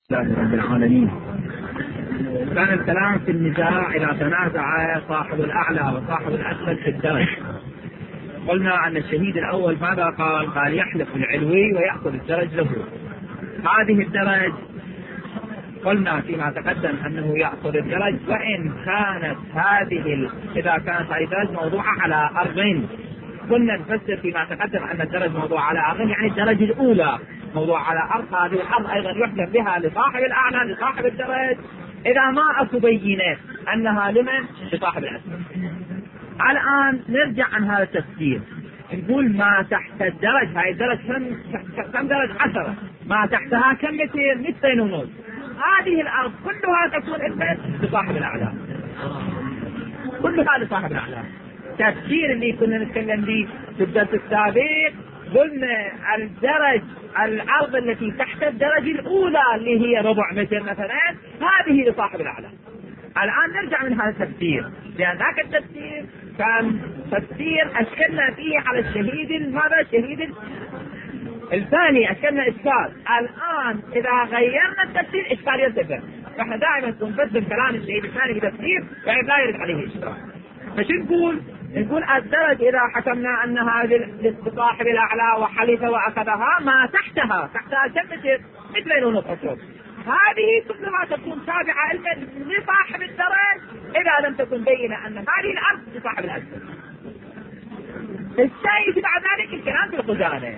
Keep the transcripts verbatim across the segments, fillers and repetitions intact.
لله رب العالمين. كان الكلام في النزاع إذا تنازع صاحب الأعلى وصاحب الأسفل في الدرج. قلنا أن الشهيد الأول ماذا قال؟ قال يحلف العلوي ويأخذ الدرج له. هذه الدرج قلنا فيما تقدم أنه يأخذ الدرج، وإن كانت هذه ال... إذا كانت هذه الدرج موضوعة على أرضين. كنا نفسر فيما تقدم أن الدرج موضوع على أرضين، يعني الدرجة الأولى موضوع على أرض، هذه الأرض أيضا يحكم بها لصاحب الأعلى لصاحب الدرج إذا ما أكو بينة أنها لمن؟ لصاحب الأسفل. الآن نرجع عن هذا التفسير، نقول ما تحت الدرج، هاي الدرج كم كم درج؟ عشرة. ما تحتها كم متر؟ مترين ونص. هذه الأرض كلها تكون لصاحب الأعلى، كلها لصاحب الأعلى. التفسير اللي كنا نتكلم به في الدرس السابق قلنا الدرج الأرض التي تحت الدرجة الأولى اللي هي ربع متر مثلا، هذه لصاحب الأعلى. الآن نرجع من هذا التفسير، لأن ذاك التفسير كان تفسير أشكلنا فيه على الشهيد ماذا؟ الشهيد الثاني أشكلنا إشكال. الآن إذا غيرنا التفسير إشكال يرتفع، فإحنا دائما نفسر كلام الشهيد الثاني بتفسير يعني لا يرد عليه إشكال. فشو نقول؟ نقول الدرج إذا حكمنا أن هذه لصاحب الأعلى وحلف وأخذها، ما تحتها تحتها كم متر؟ مترين ونص أطول. هذه كلها تكون تابعة لصاحب الدرج إذا لم تكن بينة أن هذه الأرض لصاحب الأسفل. الشيء بعد ذلك الكلام في الخزانة.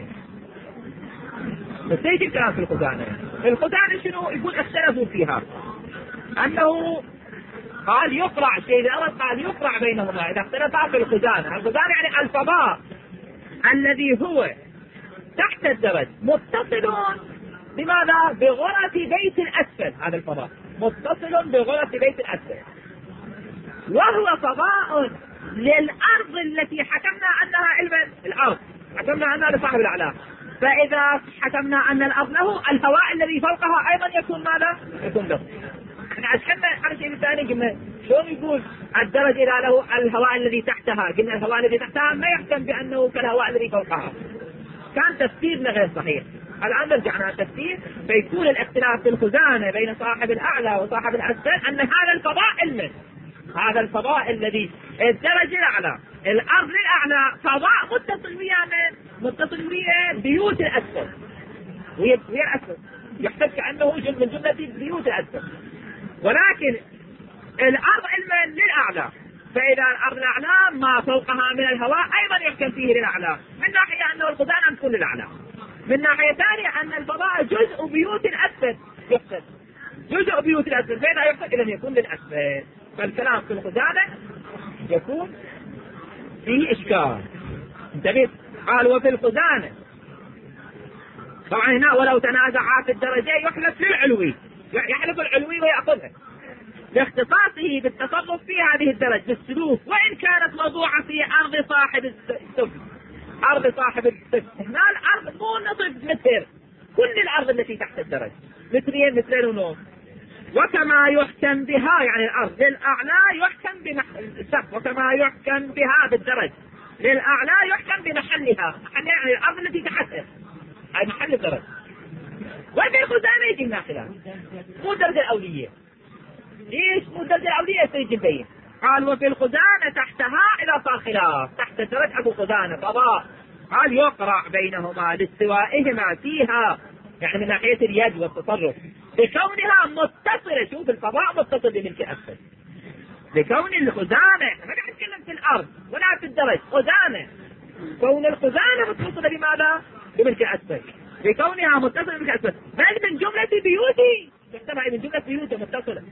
الشيء الكلام في الخزانة. الخزانة شنو؟ يقول اختلفوا فيها أنه قال يقرع شيء الأول، قال يقرع بينهما إذا اختلفا في الخزانة. الخزانة يعني الفضاء الذي هو تحت الدرج متصل بماذا؟ بغرف بيت الأسفل. هذا الفضاء متصل بغرف بيت الأسفل، وهو فضاء للأرض التي حكمنا أنها علم الأرض، حكمنا أنها لصاحب الأعلى. فإذا حكمنا أن الأرض له، الهواء الذي فوقها أيضا يكون ماذا؟ يكون له. احنا عشان على شيء ثاني قلنا شلون يقول الدرج إذا له الهواء الذي تحتها، قلنا الهواء الذي تحتها ما يحكم بأنه كالهواء الذي فوقها. كان تفسيرنا غير صحيح. الآن نرجع على التفسير، فيكون الاختلاف في الخزانة بين صاحب الأعلى وصاحب الأسفل أن هذا الفضاء علم، هذا الفضاء الذي الدرجة الأعلى الأرض الأعلى فضاء متصل ويا من؟ متصل ويا بيوت الأسفل، ويا الأسفل يحسب كأنه جزء من جملة بيوت الأسفل. ولكن الأرض علما للأعلى، فإذا الأرض الأعلى ما فوقها من الهواء أيضا يحكم فيه للأعلى، من ناحية أنه الخزانة تكون للأعلى، من ناحية ثانية أن الفضاء جزء بيوت الأسفل يحسب، جزء بيوت الأسفل، فإذا يحسب إذا يكون للأسفل. فالكلام في الخزانة يكون فيه إشكال. انتبه، قال وفي الخزانة طبعا هنا ولو تنازعا في الدرجة يحلف للعلوي، يحلف العلوي ويأخذها لاختصاصه بالتصرف في هذه الدرجة بالسلوك، وإن كانت موضوعة في أرض صاحب السفل. أرض صاحب السفل هنا الأرض مو نصف متر، كل الأرض التي تحت الدرجة مترين مترين ونص. وكما يحكم بها يعني الأرض للأعلى يحكم بالسقف، وكما يحكم بها بالدرج للأعلى يحكم بمحلها، محلها يعني الأرض التي تحتها أي محل الدرج. وفي الخزانة يجي لنا خلاف، مو الدرجة الأولية. ليش مو الدرجة الأولية؟ سيجي البين. قال وفي الخزانة تحتها إذا صار خلاف، تحت الدرج أبو خزانة فضاء، قال يقرع بينهما لاستوائهما فيها، يعني من ناحية اليد والتصرف، لكونها متصلة. شوف الفضاء متصل بملك الأسفل، لكون الخزانة ما قاعد نتكلم في الأرض ولا في الدرج، خزانة، كون الخزانة متصلة بماذا؟ بملك الأسفل، لكونها متصلة بملك الأسفل، بل من جملة بيوتي تحتمل من جملة بيوتي متصلة،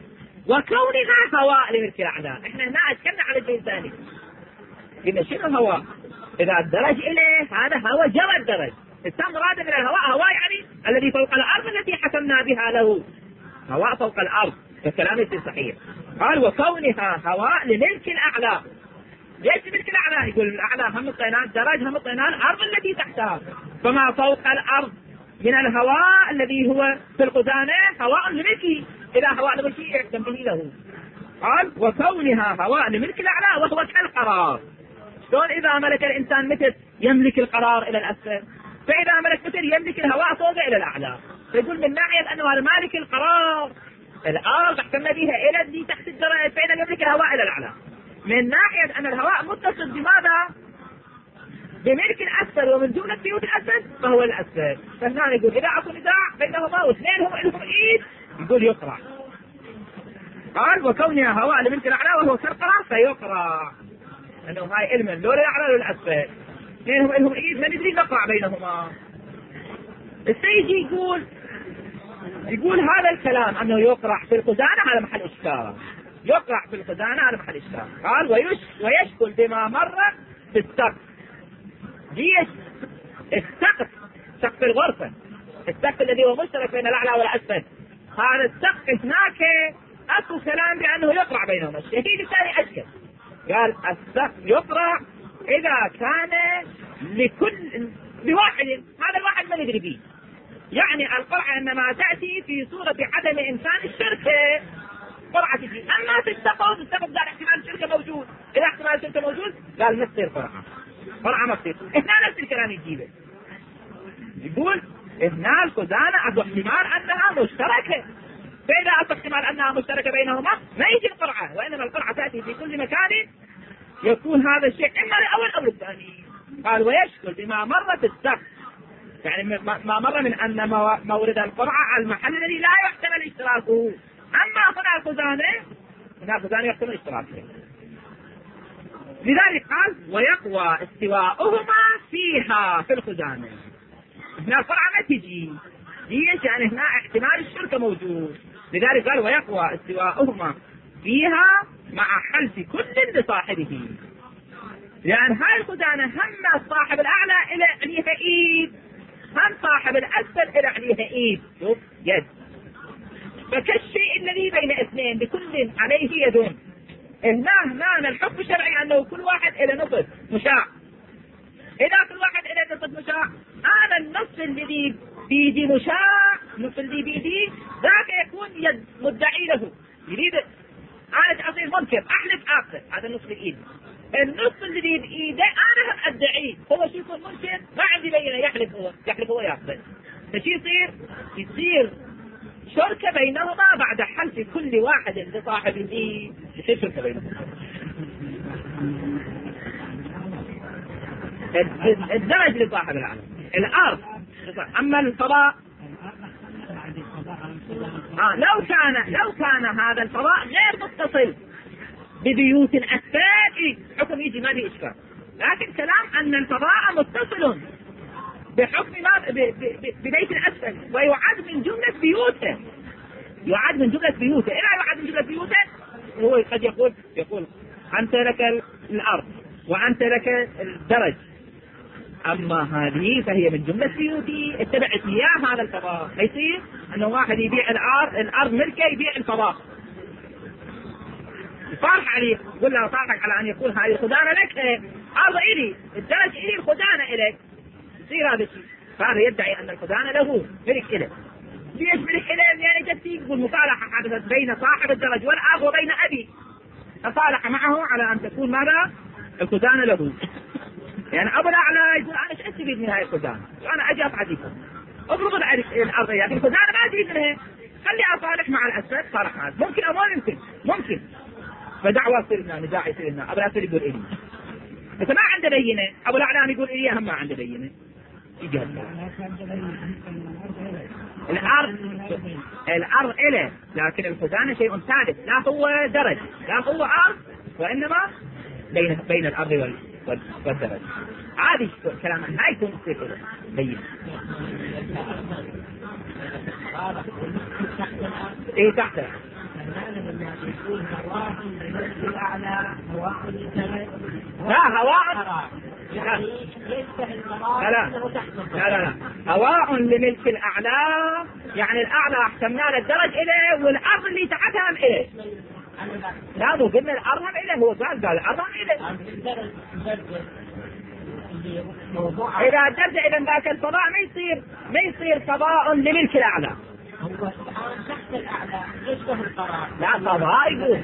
وكونها هواء لملك الأعلى. احنا هنا اتكلمنا على الشيء الثاني، قلنا شنو الهواء؟ إذا الدرج إليه هذا هواء جرى الدرج، استمراد من الهواء، هواء يعني الذي فوق الأرض التي حكمنا بها له، هواء فوق الأرض، الكلام يصير صحيح. قال وكونها هواء لملك الأعلى. ليش ملك الأعلى؟ يقول الأعلى هم الطينان الدرج، هم الطينان الأرض التي تحتها، فما فوق الأرض من الهواء الذي هو في الخزانة هواء لملكه، إذا هواء لملكه يحكم به له. قال وكونها هواء لملك الأعلى وهو كالقرار. شلون إذا ملك الإنسان مثل يملك القرار إلى الأسفل، فإذا ملك مثل يملك الهواء فوق إلى الأعلى. فيقول من ناحية أنه هذا مالك القرار، الأرض احكمنا بها إلى اللي تحت الدرج فإن يملك الهواء إلى الأعلى. من ناحية أن الهواء متصل بماذا؟ بملك الأسفل، ومن جملة بيوت الأسفل فهو الأسفل. فهنا يقول إذا أكو نزاع بينهما واثنينهم لهم إيد يقول يقرع. قال وكونها هواء لملك الأعلى وهو كالقرار فيقرع، أنه هاي علما لو للأعلى للأسفل اثنينهم لهم إيد ما ندري نقرع بينهما. السيد يقول يقول هذا الكلام أنه يقرع في الخزانة على محل إشكال، يقرع في الخزانة على محل إشكال. قال ويش ويشكل بما مر في السقف. جيش السقف، سقف الغرفة، السقف الذي هو مشترك بين الأعلى والأسفل، هذا السقف هناك أكو كلام بأنه يقرع بينهما. الشهيد الثاني أشكل، قال السقف يقرع إذا كان لكل لواحد، هذا الواحد ما ندري فيه. يعني القرعة إنما تأتي في صورة عدم إمكان الشركة، قرعة تجي. أما في السقف، السقف قال احتمال الشركة موجود، إذا احتمال الشركة موجود قال ما تصير قرعة، قرعة ما تصير. هنا نفس الكلام يجيبه، يقول هنا الخزانة أكو احتمال أنها مشتركة، فإذا أكو احتمال أنها مشتركة بينهما ما يجي القرعة، وإنما القرعة تأتي في كل مكان يكون هذا الشيء إما للأول أو للثاني. قال ويشكل بما مر في السقف، يعني ما مر من أن مورد القرعة على المحل الذي لا يحتمل اشتراكه. أما هنا الخزانة، هنا الخزانة يحتمل اشتراكه. لذلك قال ويقوى استواؤهما فيها في الخزانة. هنا القرعة ما تجي، ليش؟ يعني هنا احتمال الشركة موجود، لذلك قال ويقوى استواؤهما فيها مع حلف كل لصاحبه. لأن هاي الخزانة هم صاحب الأعلى إلى عليها إيد، هم صاحب الأسفل إلى عليها إيد، شوف يد. فكالشيء الذي بين اثنين بكل عليه يدون. هنا هنا الحكم الشرعي أنه كل واحد إلى نصف مشاع. إذا كل واحد إلى نصف مشاع، هذا النصف الذي بيدي مشاع، النصف الذي بيدي ذاك يكون يد مدعي له، يريد أنا تعطيه منكر أحلف آخر، هذا النصف الإيد. النصف الذي بإيده أنا هم أدعيه، هو شو يكون منكر ما عندي بينه، يحلف هو يحلف هو يأخذ. فشي يصير يصير شركة بينهما بعد حلف كل واحد لصاحبه، يصير شركة بينهما. الدرج لصاحب العالم، الأرض. أما الفضاء آه لو كان لو كان هذا الفضاء غير متصل ببيوت الأسفل حكم يجي ما به إشكال، لكن كلام أن الفضاء متصل بحكم ما ببيت الأسفل ويعد من جملة بيوته، يعد من جملة بيوته. إلا يعد من جملة بيوته هو قد يقول يقول أنت لك الأرض وأنت لك الدرج، أما هذه فهي من جملة بيوتي اتبعت إياه هذا الفضاء. يصير أنه واحد يبيع الأرض الأرض ملكه يبيع الفضاء، يصارح عليه يقول له صارحك على أن يقول هذه الخزانة لك، أرض إلي، الدرج إلي، الخزانة إليك. يصير هذا الشيء، فهذا يدعي أن الخزانة له ملك إليه. ليش ملك إليه؟ يعني جدتي يقول مصالحة حدثت بين صاحب الدرج والأرض وبين أبي، تصالح معه على أن تكون ماذا؟ الخزانة له. يعني أبو الأعلى يقول أنا ايش أستفيد من هاي الخزانة؟ أنا أجي أفعديكم اضرب الأرض، لكن الخزانة ما أستفيد منها، خلي أصالح مع الأسفل. صالح هذا ممكن أو ما ممكن؟ ممكن. فدعوة تصير نزاع يصير لنا. أبو الأسفل يقول إلي، بس ما عنده بينة. أبو الأعلى يقول إلي هم ما عنده بينة. يجي الأرض الأرض إله، لكن الخزانة شيء ثالث، لا هو درج لا هو أرض، وإنما بين بين الأرض والدرج. هذه كلام لا يكون يصير بين. إيه تحت لا هواء لا لا لا لا هواء لملك الأعلى، يعني الأعلى احتمنا للدرج إليه والأرض اللي تحتها إليه. لا مو قلنا الأرض إليه، هو قال قال الأرض إليه. إذا الدرجة إذا ذاك الفضاء ما يصير ما يصير فضاء لملك الأعلى. هو الآن تحت الأعلى يشبه القرار. لا فضاء يقول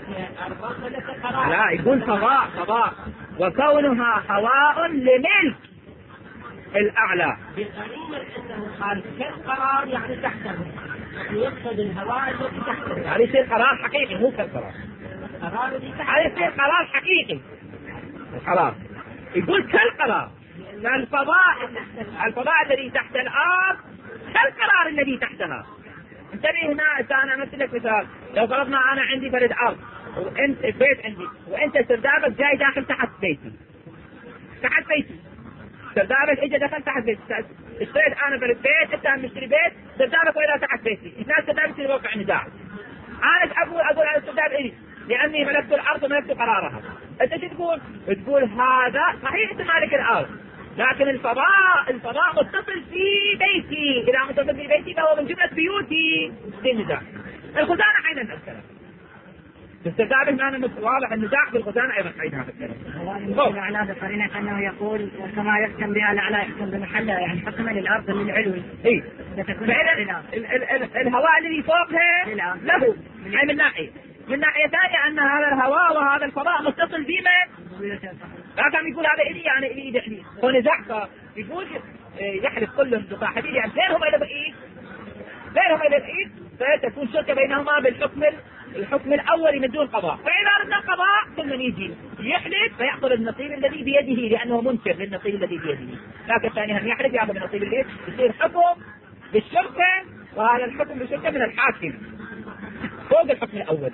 لا يقول فضاء فضاء وكونها هواء لملك الأعلى. بقرينة أنه قال كالقرار يعني تحته، يعني يقصد الهواء الذي تحته. يعني يصير قرار حقيقي مو كالقرار. القرار الذي تحته. يعني يصير قرار حقيقي. القرار يقول كالقرار. الفضاء الفضاء الذي تحت الأرض كالقرار الذي تحتها. انتبه هنا، أنا أمثل لك مثال. لو فرضنا أنا عندي فرد أرض وأنت بيت عندي وأنت سردابك جاي داخل تحت بيتي. تحت بيتي. سردابك إجا دخل تحت بيتي. اشتريت أنا فرد بيت، أنت مشتري بيت، سردابك وإلى تحت بيتي. الناس سردابك يصير موقع نزاع. أنا أقول أقول على السرداب إلي لأني ملكت الأرض وملكت قرارها. أنت شو تقول؟ تقول هذا صحيح أنت مالك الأرض، لكن الفضاء الفضاء متصل في بيتي. إذا متصل في بيتي فهو من جملة بيوتي. في النزاع. الخزانة حين الكلام. استدابه معنا واضح النزاع في الخزانة أيضا حين هذا الكلام. الأعلى بقرينة أنه يقول كما يحكم بها الأعلى يحكم بمحله، يعني حكم للأرض للعلوي. إيه. فتكون الهواء الذي فوقها له أي من ناحية. من ناحية ثانية أن هذا الهواء وهذا الفضاء متصل بما لا كان يقول هذا إلي يعني إلي دحلي. هو نزاع يقول يحلف كل بصاحبه يعني بينهم إلى بإيد بينهم إلى بإيد فتكون شركة بينهما بالحكم الحكم الأولي من دون قضاء. فإذا أردنا القضاء كل من يجي يحلف فيأخذ النصيب الذي بيده لأنه منكر للنصيب الذي بيده. لكن ثانيا هم يحلف يأخذ النصيب الذي يصير حكم بالشركة، وهذا الحكم بالشركة من الحاكم فوق الحكم الأولي.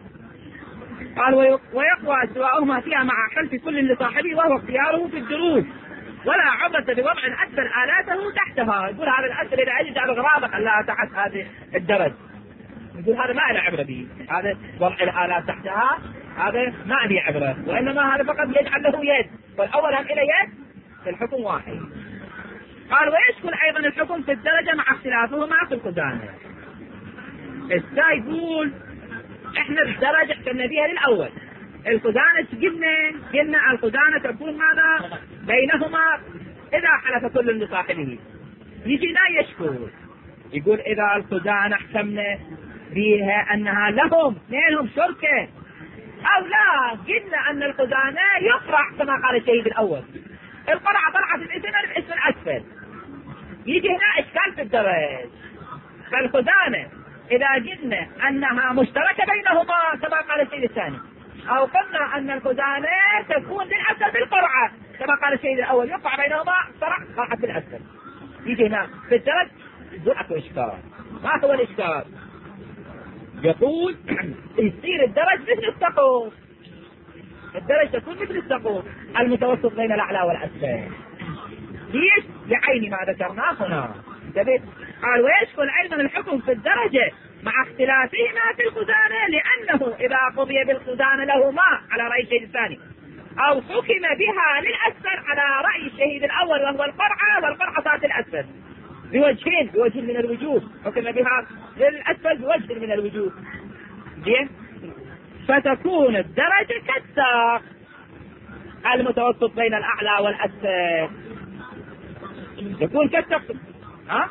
قال ويقوى استواؤهما فيها مع حلف كل لصاحبه وهو اختياره في الدروس، ولا عبرة بوضع الأسفل آلاته تحتها. يقول هذا الأسفل إذا أجد على غرابة خلاها تحت هذه الدرج، يقول هذا ما له عبرة به، هذا وضع الآلات تحتها هذا ما له عبرة، وإنما هذا فقط يجعل له يد، والأول هم إلى يد في الحكم واحد. قال ويشكل أيضا الحكم في الدرجة مع اختلافهما في الخزانة. السا يقول احنا الدرجة حكمنا بها للأول. الخزانة قلنا قلنا الخزانة تكون ماذا بينهما إذا حلف كل لصاحبه. يجي لا يشكل يقول إذا الخزانة حكمنا بها أنها لهم اثنينهم شركة، أو لا قلنا أن الخزانة يقرع كما قال الشهيد الأول. القرعة طلعت الاسم الاسم الأسفل. يجي هنا إشكال في الدرج. فالخزانة إذا قلنا أنها مشتركة بينهما كما قال الشيء الثاني، أو قلنا أن الخزانة تكون للأسفل بالقرعة كما قال الشيء الأول يقع بينهما قرعة قرعة بالأسفل. يجي هنا في الدرج يقول أكو إشكال. ما هو الإشكال؟ يقول يصير الدرج مثل السقوط. الدرج تكون مثل السقوط المتوسط بين الأعلى والأسفل. ليش؟ لعين ما ذكرناه هنا. قال ويشكل أيضا الحكم في الدرجة مع اختلافهما في الخزانة، لأنه إذا قضي بالخزانة لهما على رأي الشهيد الثاني، أو حكم بها للأسفل على رأي الشهيد الأول وهو القرعة، والقرعة صارت الأسفل بوجهين بوجه من الوجوه، حكم بها للأسفل بوجه من الوجوه. زين، فتكون الدرجة كالساق المتوسط بين الأعلى والأسفل. يكون كالساق. ها؟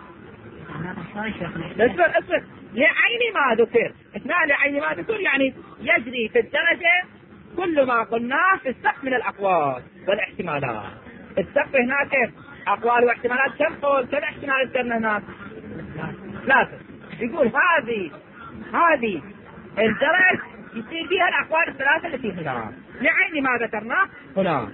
اسفل اسفل لعين ما ذكر. اثناء لعين ما ذكر يعني يجري في الدرجة كل ما قلناه في السقف من الأقوال والاحتمالات. السقف هناك أقوال واحتمالات كم قول كم احتمال ذكرنا هناك؟ ثلاثة. يقول هذه هذه الدرجة يصير فيها الأقوال الثلاثة التي هنا لعين ما ذكرناه هنا.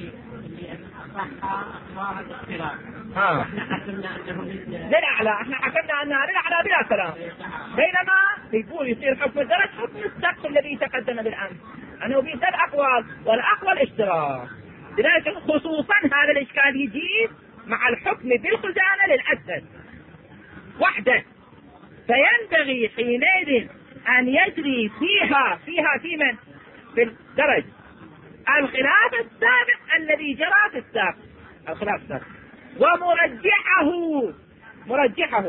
ها. للأعلى احنا حكمنا أنها للأعلى بلا كلام، بينما يقول يصير حكم الدرج حكم السقف الذي تقدم بالأمس أنه في ثلاث أقوال والأقوال اشتراك. لذلك خصوصا هذا الإشكال يجي مع الحكم بالخزانة للأسفل وحده، فينبغي حينئذ أن يجري فيها فيها في من في الدرج الخلاف السابق الذي جرى في السابق. الخلاف السابق ومرجحه مرجحه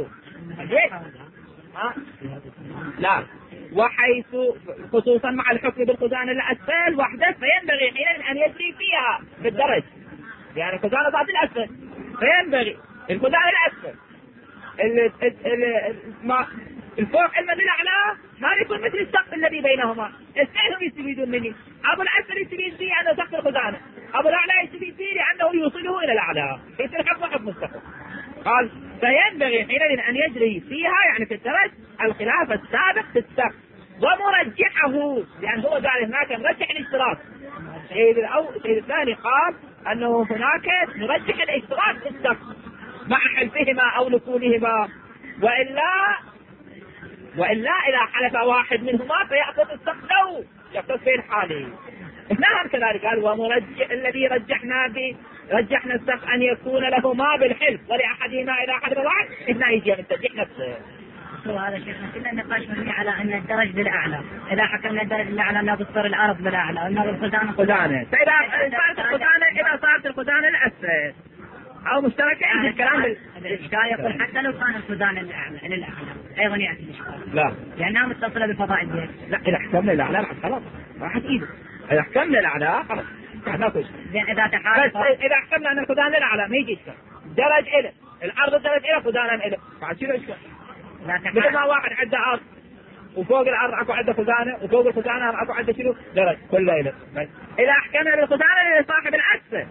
لا وحيث خصوصا مع الحكم بالخزانة الأسفل وحده، فينبغي حينئذ أن يجري فيها في الدرج، يعني الخزانة ذات الأسفل، فينبغي الخزانة الأسفل ال ال ال ما الفوق علما بالاعلى هذا يكون مثل السقف الذي بينهما. اثنينهم يستفيدون مني. ابو الاسفل يستفيد فيه انه سقف الخزانه، ابو الاعلى يستفيد فيه لانه يوصله الى الاعلى، يصير حكم حكم السقف. قال فينبغي حينئذ ان يجري فيها يعني في الدرج الخلاف السابق في السقف ومرجحه، لان هو قال هناك مرجح الاشتراك. الشيء الاول الشيء الثاني قال انه هناك مرجح الاشتراك في السقف مع حلفهما او نقولهما، والا والا اذا حلف واحد منهما فيأخذ السقف له يقتص في الحالي. نعم كذلك قال ومرجح الذي رجحنا به رجحنا السقف ان يكون له ما بالحلف ولاحدهما اذا حلف واحد هنا يجي من ترجيح نفسه. هذا شيخنا كنا النقاش مبني على ان الدرج بالاعلى، اذا حكمنا الدرج بالاعلى انه بتصير الارض بالاعلى وانه الخزانه خزانه، فاذا صارت الخزانه اذا صارت الخزانه الاسفل او مشتركه عند الكلام الاشكال يقول حتى لو كان الخزانه للاعلى للاعلى ايضا ياتي الاشكال. لا لانها متصله بفضاء البيت. لا اذا حكمنا الاعلى خلاص راحت ايده، اذا حكمنا الاعلى خلاص ماكو شيء. اذا تحالف اذا حكمنا ان الخزانه الاعلى ما يجي اشكال، درج الى الارض الدرج الى خزانه الى بعد شنو اشكال؟ مثل ما واحد عنده ارض وفوق الارض اكو عنده خزانه وفوق الخزانه اكو عنده شنو؟ درج كله الى. اذا حكمنا بالخزانه لصاحب الاسفل،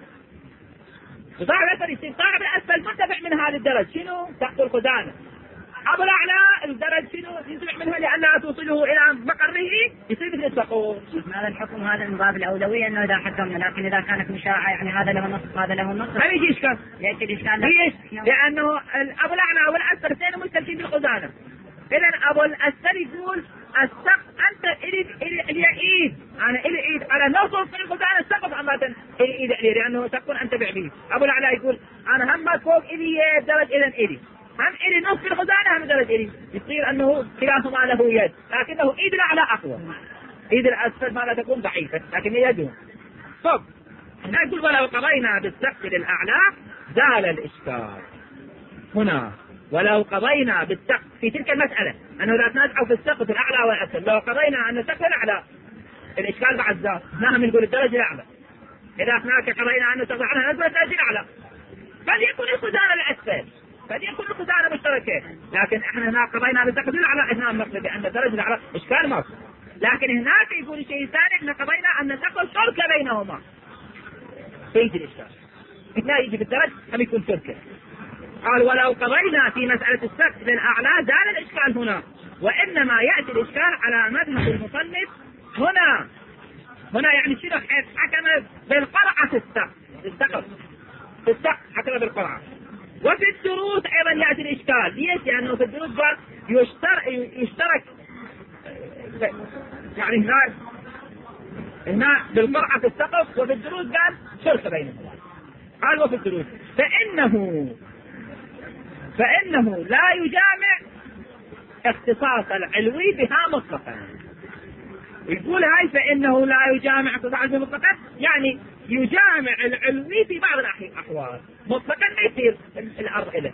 صاحب الاسفل يصير صاحب الاسفل منتفع من هذا الدرج شنو؟ سقف الخزانه. ابو الاعلى الدرج شنو؟ ينتفع منها لانها توصله الى مقره يصير مثل السقف. هذا الحكم هذا من باب الاولويه انه اذا حكمنا، لكن اذا كانت مشاعه يعني هذا له نصف هذا له نصف ما يجي اشكال. ياتي الاشكال ليش؟ لانه ابو الاعلى والاسفل اثنين مشتركين بالخزانه. اذا ابو الاسفل يقول السقف انت الي الي الي ايد انا الي ايد على نصف في الخزانه السقف عامه الي ايد الي لانه سقف انتفع به. ابو الاعلى يقول انا هم فوق الي درج اذا الي هم الي نصف في الخزانه هم درج الي، يصير انه كلاهما له يد لكنه ايد الاعلى اقوى، ايد الاسفل ما لا تكون ضعيفه لكن يده. طب هنا يقول ولو قضينا بالسقف للاعلى زال الاشكال. هنا ولو قضينا بالسقف في تلك المسألة أنه لا تنازعوا في السقف الأعلى والأسفل، لو قضينا أن السقف الأعلى الإشكال بعد زاد. نعم نقول الدرجة الأعلى، إذا هناك قضينا أن السقف الأعلى نقول الدرجة الأعلى فليكن الخزانة الأسفل فليكن الخزانة مشتركة، لكن احنا هناك قضينا بالسقف الأعلى احنا نقصد بأن الدرجة الأعلى إشكال ماكو، لكن هناك يقول شيء ثاني احنا قضينا أن السقف شركة بينهما فيجي الإشكال. هنا يجي بالدرجة هم يكون شركة. قال ولو قضينا في مسألة السقف للأعلى زال الإشكال هنا، وإنما يأتي الإشكال على مذهب المصنف هنا. هنا يعني شنو؟ حيث حكم بالقرعة في السقف السقف في السقف حكم بالقرعة. وفي الدروس أيضا يأتي الإشكال. ليش؟ لأنه في الدروس قال يشترك, يشترك يعني هنا هنا بالقرعة في السقف، وفي الدروس قال شركة بينهم. قال وفي الدروس فإنه فإنه لا يجامع اختصاص العلوي بها مطلقا. يقول هاي فإنه لا يجامع اختصاص العلوي مطلقا، يعني يجامع العلوي في بعض الأحوال مطلقا ما يصير الأرض إله.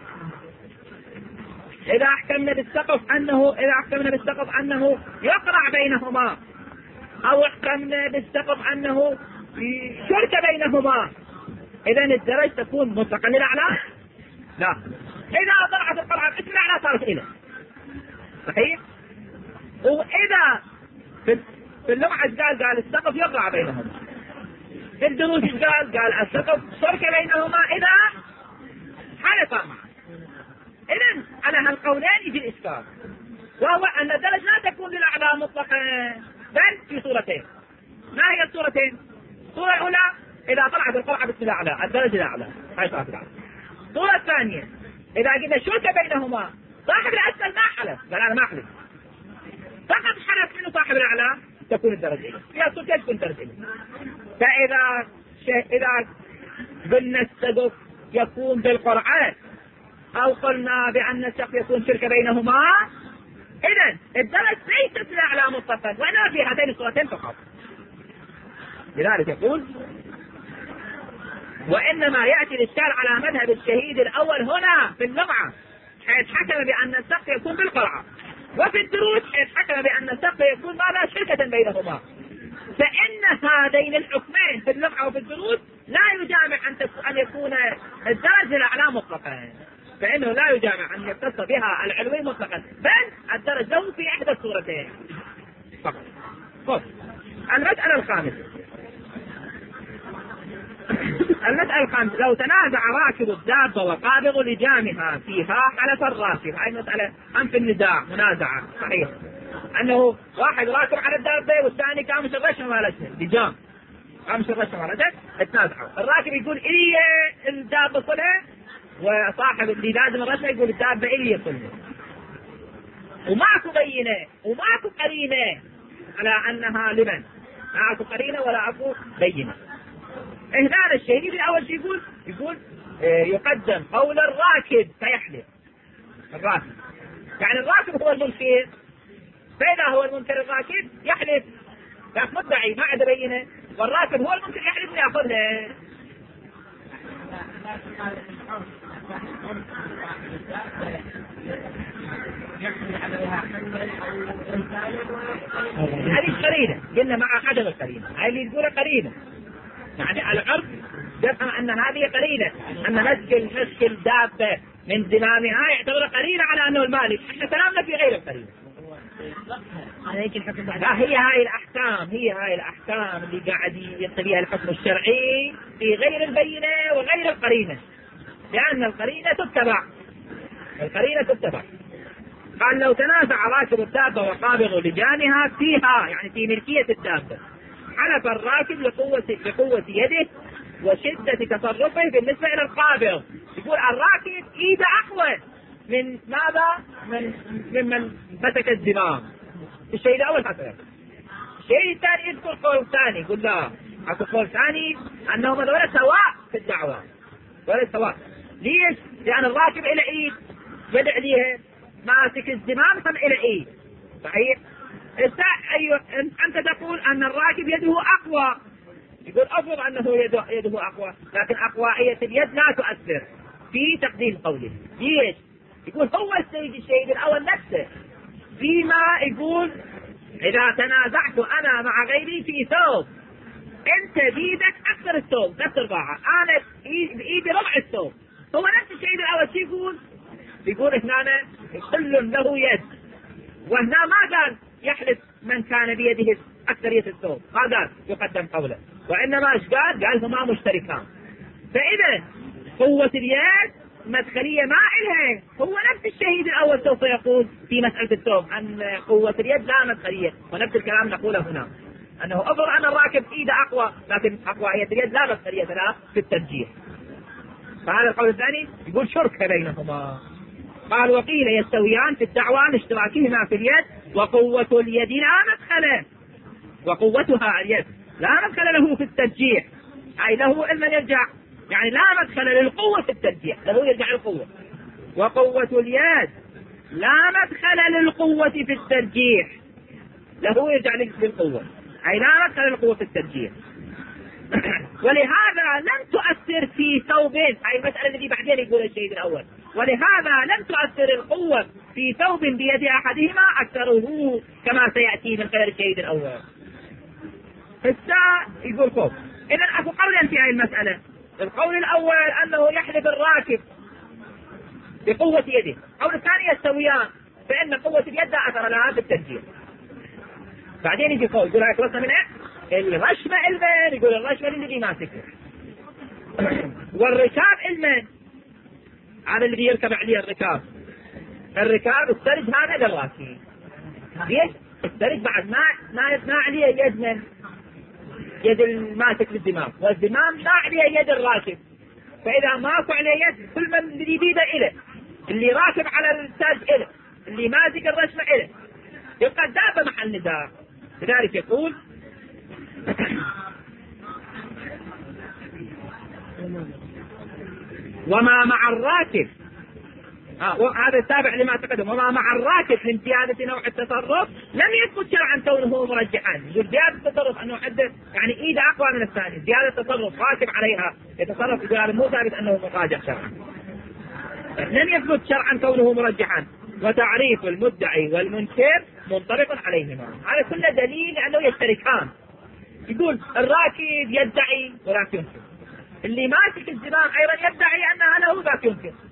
إذا أحكمنا بالسقف أنه إذا أحكمنا بالسقف أنه يقرع بينهما، أو أحكمنا بالسقف أنه شركة بينهما، إذا الدرجة تكون مطلقا للأعلى؟ لا. إذا طلعت القرعة باسم الأعلى صارت إله. صحيح؟ وإذا في اللمعة قال قال السقف يقرع بينهما. في الدروس قال قال السقف شركة بينهما إذا حلف معه. إذن على هالقولين يجي الإشكال، وهو أن الدرجة لا تكون للأعلى مطلقا بل في صورتين. ما هي الصورتين؟ الصورة الأولى إذا طلعت القرعة باسم الأعلى الدرجة الأعلى هاي صارت الأعلى. الصورة الثانية إذا قلنا شركة بينهما صاحب الأسفل ما حلف قال أنا ما أحلف، فقط حلف منه صاحب الأعلى تكون الدرجة إليه. فيها صورتين تكون الدرجة إليه. فإذا إذا قلنا السقف يكون بالقرعة أو قلنا بأن السقف يكون شركة بينهما، إذن الدرجة ليست الأعلى مطلقا وإنما في هاتين الصورتين فقط. لذلك يقول وإنما يأتي الإشكال على مذهب الشهيد الأول هنا في اللمعة حيث حكم بأن السقف يكون بالقرعة، وفي الدروس حيث حكم بأن السقف يكون ما لا شركة بينهما. فإن هذين الحكمين في اللمعة وفي الدروس لا يجامع أن أن يكون الدرجة الأعلى مطلقا. فإنه لا يجامع أن يختص بها العلوي مطلقا، بل الدرج له في إحدى الصورتين فقط. خذ المسألة الخامسة. المسألة الخامسة: لو تنازع راكب الدابة وقابض لجامها فيها حلف الراكب. هاي مسألة أم في النزاع منازعة صحيح، أنه واحد راكب على الدابة والثاني كان مشغشها مالتها لجام، كان مشغشها مالتها، اتنازعوا. الراكب يقول إلي الدابة صلة، وصاحب اللي لازم الرشوة يقول الدابة إلي صلة، وماكو بينة وماكو قرينة على أنها لمن، ماكو قرينة ولا أكو بينة. هنا الشيء اللي أول شيء يقول يقول يقدم قول الراكب فيحلف. الراكب يعني الراكب هو المنكر، فإذا هو المنكر الراكب يحلف، لكن مدعي ما عنده بينة، والراكب هو المنكر يحلف ويأخذها. هذه قرينة، قلنا مع عدم القرينة، هاي اللي تقول قرينة، يعني العرف يفهم أن هذه قرينة، أن مسك مسك الدابة من زمامها يعتبر قرينة على أنه المالك. احنا كلامنا في غير القرينة. لا، هي هاي الأحكام هي هاي الأحكام اللي قاعد يتبعها الحكم الشرعي في غير البينة وغير القرينة، لأن القرينة تتبع القرينة تتبع. قال: لو تنازع راكب الدابة وقابض لجانها فيها، يعني في ملكية الدابة، حلف الراكب لقوة لقوة يده وشدة تصرفه بالنسبة إلى القابض. يقول الراكب إيده أقوى من ماذا؟ من ممن مسك الزمام. الشيء الأول حسنا. الشيء الثاني يذكر قول ثاني، يقول لا، أكو قول ثاني أنهم هذول سواء في الدعوة، ولا سواء. ليش؟ لأن الراكب إلى إيد يد عليها، ماسك الزمام هم إلى إيد، صحيح؟ أيوة، أنت تقول أن الراكب يده أقوى، يقول أفضل أنه يده, يده أقوى، لكن أقوائية اليد لا تؤثر في تقديم قوله. ليش؟ يقول هو السيد الشيء الأول نفسه فيما يقول: إذا تنازعت أنا مع غيري في ثوب، أنت بيدك أكثر الثوب ثلاث أرباعه، أنا بإيدي ربع الثوب. هو نفس الشيء الأول شيء يقول يقول هنا كل له يد، وهنا ما قال يحلف من كان بيده أكثرية الثوب، ما قال يقدم قوله، وإنما إيش قال؟ قال هما مشتركان. فإذا قوة اليد مدخلية ما إلها، هو نفس الشهيد الأول سوف يقول في مسألة الثوب أن قوة اليد لا مدخلية، ونفس الكلام نقوله هنا، أنه أظهر أن الراكب إيده أقوى، لكن أقوائية اليد لا مدخلية لها في الترجيح. فهذا القول الثاني يقول شركة بينهما. قال: وقيل يستويان في الدعوى لاشتراكهما في اليد، وقوة اليد لا مدخل وقوتها اليد لا مدخل له في الترجيح، أي له إما يرجع، يعني لا مدخل للقوة في الترجيح، له يرجع القوة. وقوة اليد لا مدخل للقوة في الترجيح، له يرجع للقوة، أي لا مدخل للقوة في الترجيح. ولهذا لم تؤثر في ثوبين، هاي المسألة التي بعدين يقول الشيء الأول: ولهذا لم تؤثر القوة في ثوب بيد أحدهما أكثره، كما سيأتي من خلال الشيء الأول. فالساعة يقول فوق. إذن أكو قولين في هذه المسألة. القول الأول أنه يحلف الراكب بقوة يده، القول الثاني يستويان، فإن قوة اليد لا أثر لها بالترجيح. بعدين يجي قول يقول لك وصل من إيه؟ الرشمة المن، يقول الرشمة اللي ماسكه، والركاب المن، هذا اللي يركب عليه الركاب. الركاب السرج هذا للراكب. ليش؟ السرج بعد ما ما ما عليه يد من يد الماسك للزمام، والزمام ما عليه يد الراكب، فإذا ماكو عليه يد كل من اللي بيده إله، اللي راكب على السرج إله، اللي ماسك الرشمة إله، يبقى الدابة محل نزاع. لذلك يقول: وما مع الراكب، آه هذا التابع لما تقدم، وما مع الراكب من زيادة نوع التصرف لم يثبت شرعا كونه مرجحا. زيادة التصرف أنه حدث يعني إيده أقوى من الثاني، زيادة التصرف راكب عليها يتصرف، يقول هذا مو ثابت أنه مراجح شرعا، لم يثبت شرعا كونه مرجحا. وتعريف المدعي والمنكر منطبق عليهما. هذا كله دليل أنه يشتركان. يقول الراكب يدعي ولكن ينكر، اللي ماسك الزمام أيضا يدعي أنها له ذاك ينكر،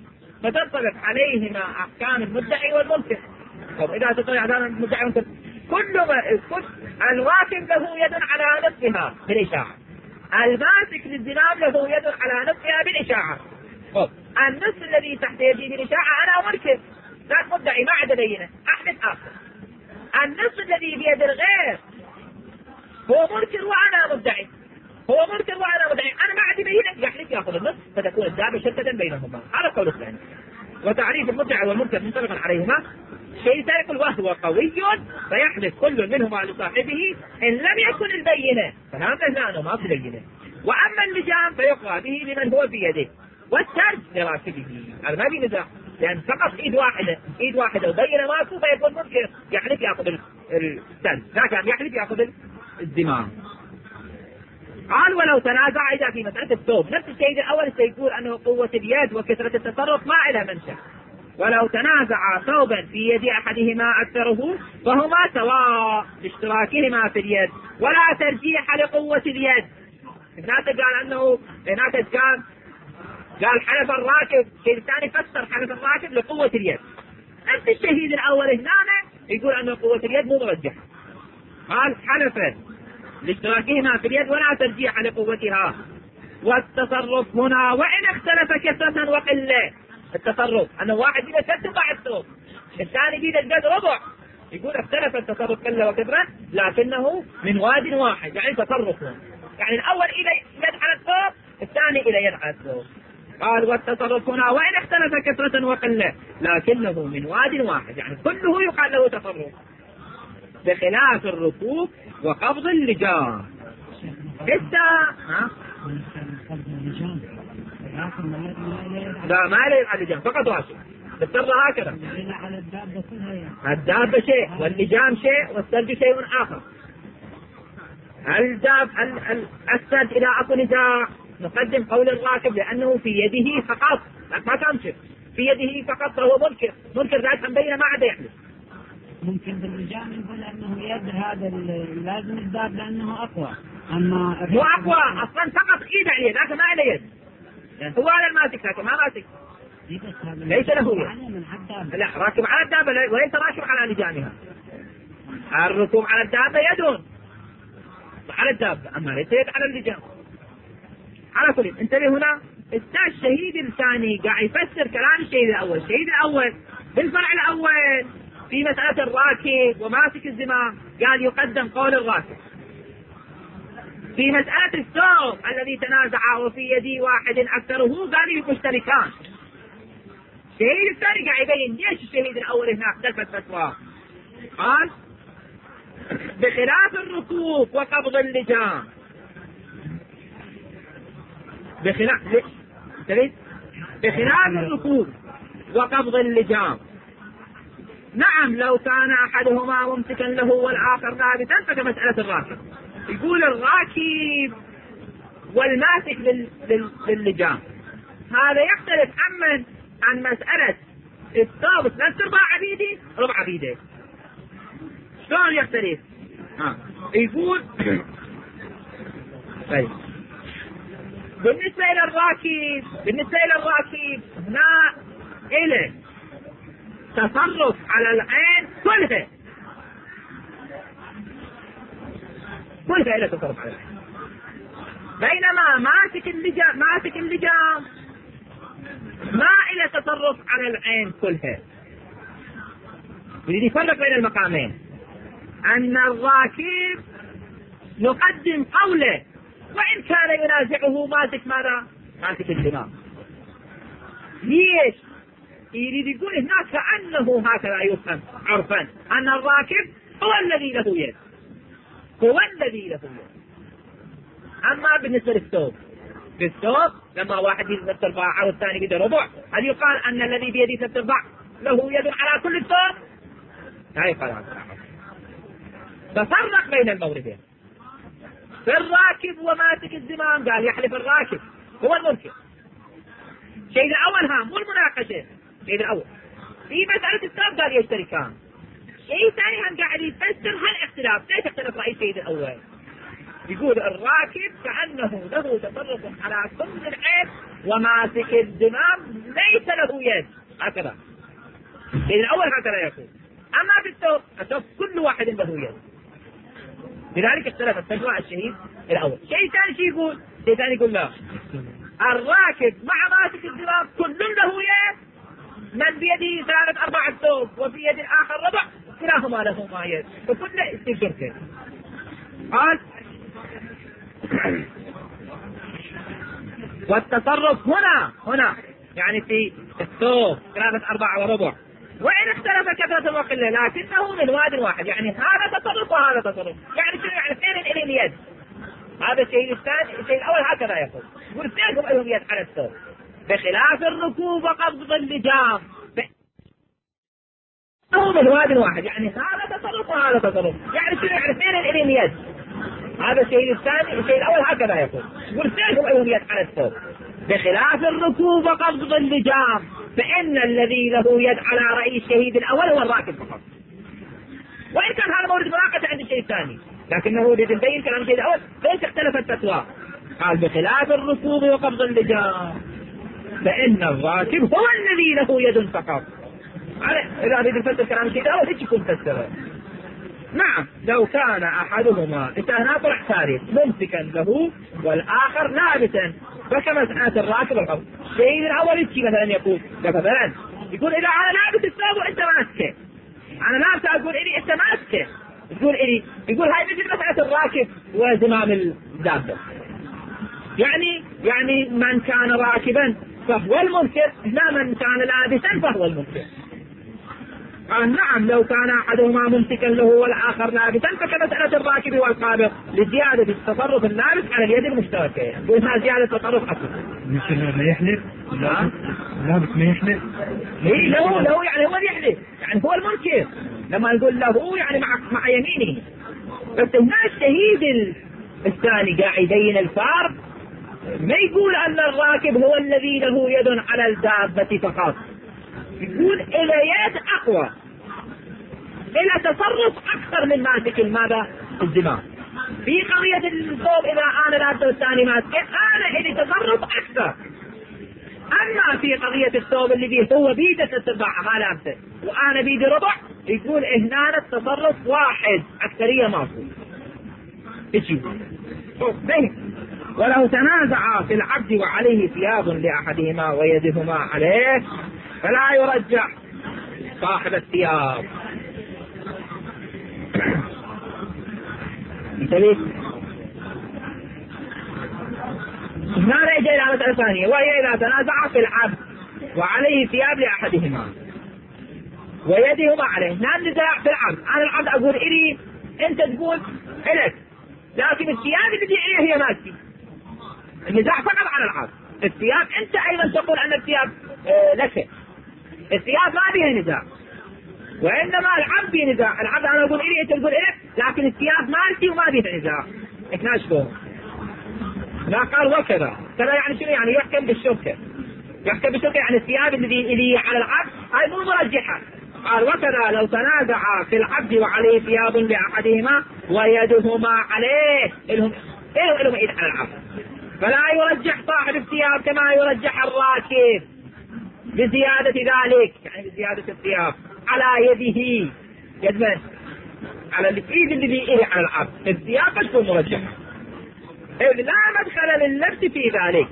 فتنطبق عليهما أحكام المدعي والمنكر. طب إذا تنطبق على المدعي والمنكر كل ما كل الواكب له يد على نفسها بالإشاعة، الماسك للزمام له يد على نفسها بالإشاعة. طب النص الذي تحت يدي بالإشاعة أنا منكر ذاك مدعي ما عاد بينه أحدث آخر. النص الذي بيد الغير هو منكر وأنا مدعي، هو منكر وأنا مدعي، أنا ما عاد بينه يحلف يأخذ النص فتكون الدابة شتتا بينهما. هذا قول الثاني. وتعريف المدعي والمنكر منطبقا عليهما شيء يقول وهو قوي فيحلف كل منهما لصاحبه إن لم يكن البينة، فهذا لأنه ما في بينة. وأما اللجام فيقرأ به لمن هو بيده والسرج لراكبه. هذا ما في نزاع، لأن فقط إيد واحدة إيد واحدة وبينة ماكو فيكون منكر يحلف يأخذ السرج، لكن يحلف يأخذ الزمام. قال ولو تنازع إذا في مسألة الثوب نفس الشيء الأول سيقول أنه قوة اليد وكثرة التصرف ما إلى منشأ. ولو تنازع ثوبا في يد أحدهما أكثره فهما سواء باشتراكهما في اليد ولا ترجيح لقوة اليد. هناك قال أنه هناك قال قال حلف الراكب، الشيء الثاني فسر حلف الراكب لقوة اليد. نفس الشهيد الأول هنا يقول أن قوة اليد مو مرجحة، قال حلف لاشتراكهما في اليد ولا ترجيح لقوتها. والتصرف هنا وإن اختلف كثرة وقلة، التصرف أنه واحد يبي تتبع الثوب الثاني يبي القد ربع، يقول اختلف التصرف قلة وكثرة لكنه من واد واحد، يعني تصرف يعني الأول إلى يد على الثوب الثاني إلى يد على الثوب. قال والتصرف هنا وإن اختلف كثرة وقلة لكنه من واد واحد، يعني كله يقال له تصرف بخلاف الركوب وقبض اللجام. إذا ها لا ما له على اللجام فقط واحد بالسر هكذا. الدابة شيء واللجام شيء والسرج شيء آخر. الداب السرج إذا أكو نزاع نقدم قول الراكب لأنه في يده فقط ما تمشي في يده فقط فهو منكر، منكر ذات بينه ما عاد يحلف. ممكن باللجام يقول أنه يد هذا لازم الداب لأنه أقوى، أما مو أقوى أصلا فقط إيد عليه لكن ما له يد، يعني هو هذا الماسك لكن ما ماسك ليس له يد. لا راكب على الدابة وليس راكب على لجامها. الركوب على الدابة يد على الدابة أما ليس يد على اللجام. على كل انتبه هنا الشهيد الثاني قاعد يفسر كلام الشهيد الأول. الشهيد الأول بالفرع الأول في مسألة الراكب وماسك الزمام قال يقدم قول الراكب. في مسألة الثوب الذي تنازع وفي يدي واحد أكثره قال مشتركان. الشهيد الثاني قاعد يبين ليش الشهيد الأول هنا اختلفت فتوى. قال بخلاف الركوب وقبض اللجام، بخلاف بخلاف الركوب وقبض اللجام. نعم لو كان أحدهما ممسكا له والآخر ثابتا فكمسألة الراكب. يقول الراكب والماسك لللجام هذا يختلف عمن عن مسألة الثوب ثلاث أرباع عبيدي ربع عبيدي. شلون يختلف؟ ها يقول طيب بالنسبة إلى الراكب بالنسبة إلى الراكب هنا إلى تصرف على العين كلها كلها إلى تصرف على العين، بينما ماسك اللجام ماسك اللجام ما إلى تصرف على العين كلها. يريد يفرق بين المقامين أن الراكب نقدم قوله وإن كان ينازعه ماسك ماذا؟ ماسك الزمام. ليش؟ يريد يقول هناك كأنه هكذا يفهم عرفا أن الراكب هو الذي له يد هو الذي له يد. أما بالنسبة للثوب في الثوب لما واحد يد ثلاث أرباع والثاني يد ربع هل يقال أن الذي بيده ثلاث أرباع له يد على كل الثوب؟ لا يقال هذا. ففرق بين الموردين. في الراكب وماسك الزمام قال يحلف الراكب هو المنكر. الشيء الأول ها مو المناقشة. الشيء الأول في مسألة الثوب قال يشتركان. شيء ثاني هم قاعد يفسر هالاختلاف. ليش اختلف رأي الشيء الأول؟ يقول الراكب كأنه له تصرف على كل العين وماسك الزمام ليس له يد، هكذا. الشيء الأول هكذا يقول. أما في الثوب، الثوب كل واحد له يد. لذلك اختلف التجمع الشهيد الأول. شيء ثاني شيء يقول، شيء ثاني يقول لا، الراكب مع ماسك الزمام كل له يد، من بيده ثالث أرباع الثوب وفي يد الآخر ربع، كلاهما لهما يد، فكل استشركه. قال والتصرف هنا هنا يعني في الثوب ثلاثة أرباع وربع، وإن اختلف كثرة وقلة لكنه من واد واحد، يعني هذا تصرف وهذا تصرف، يعني شنو يعني اثنين إلين يد. هذا الشيء الثاني. الشيء الأول هكذا يقول، يقول اثنينهم لهم يد على الثوب، بخلاف الركوب وقبض اللجام هو من واد واحد، يعني هذا تصرف وهذا تصرف، يعني شنو يعني اثنين إلين يد. هذا الشيء الثاني. الشيء الأول هكذا يقول، يقول اثنينهم لهم يد على الثوب، بخلاف الركوب وقبض اللجام فإن الذي له يد على رأي الشهيد الأول هو الراكب فقط. وإن كان هذا مورد مناقشة عند الشيء الثاني، لكنه يريد يبين كلام الشيء الأول ليش اختلف الفتوى. قال بخلاف الركوب وقبض اللجام فإن الراكب هو الذي له يد فقط. إذا أريد يفسر كلام الشيء الأول ايش يكون فسره؟ نعم، لو كان أحدهما بتناقض ثالث ممسكا له والآخر لابسا، فكمسألة الراكب القبض. الشيء الأول يجي مثلا يقول مثلا يقول إذا أنا لابس الثوب وأنت ماسكه، أنا لابس أقول إلي أنت ماسكه، يقول إلي يقول هاي مثل مسألة الراكب وزمام الدابة. يعني يعني من كان راكبا فهو المنكر، لا من كان لابسا فهو المنكر. قال نعم، لو كان أحدهما ممسكا له والآخر لابسا فكمسألة الراكب والقابض لزيادة التصرف اللابس على اليد المشتركة، وإنها زيادة تصرف أكثر. مثل ما يحلف؟ لا لابس ما يحلف؟ إيه له له يعني هو يحلف، يعني هو المنكر لما نقول له يعني مع مع يمينه. بس هنا الشهيد الثاني قاعد يبين الفرق، ما يقول أن الراكب هو الذي له يد على الدابة فقط، يقول إلى يد أقوى، إلى تصرف أكثر من ماسك الماذا الزمام. في قضية الثوب إذا أنا لابس الثاني ماسك أنا إلي تصرف أكثر، أما في قضية الثوب اللي فيه هو بيده تتبع ما لابسه وأنا بيدي ربع، يقول هنا التصرف واحد أكثرية ماكو. إيش ولو تنازع في العبد وعليه ثياب لأحدهما ويدهما عليه فلا يرجح صاحب الثياب. انتبه، هنا رجع إلى مسألة ثانية، وهي إذا تنازع في العبد وعليه ثياب لأحدهما ويدهما عليه. هنا النزاع في العبد، أنا العبد أقول إلي أنت تقول إلك، لكن الثياب اللي بيعيه هي مالتي. النزاع فقط على العبد. الثياب أنت أيضا تقول أن الثياب آه لك، الثياب ما بيها نزاع، وإنما العبد بيه نزاع. العبد أنا أقول إلي أنت تقول إلك، لكن الثياب مالتي وما بيها نزاع. إحنا شلون؟ لا قال وكذا كذا، يعني شنو يعني يحكم بالشركة، يحكم بالشركة يعني الثياب اللي اللي على العبد هاي مو مرجحة. قال وكذا لو تنازع في العبد وعليه ثياب لأحدهما ويدهما عليه، إلهم إلهم إلهم إيد على العبد، فلا يرجح صاحب الثياب كما يرجح الراكب بزيادة ذلك، يعني بزيادة الثياب على يده. يد من؟ على الإيد اللي بيئه على العبد. الثياب قد تكون مرجحة إذ لا مدخل لللبس في ذلك،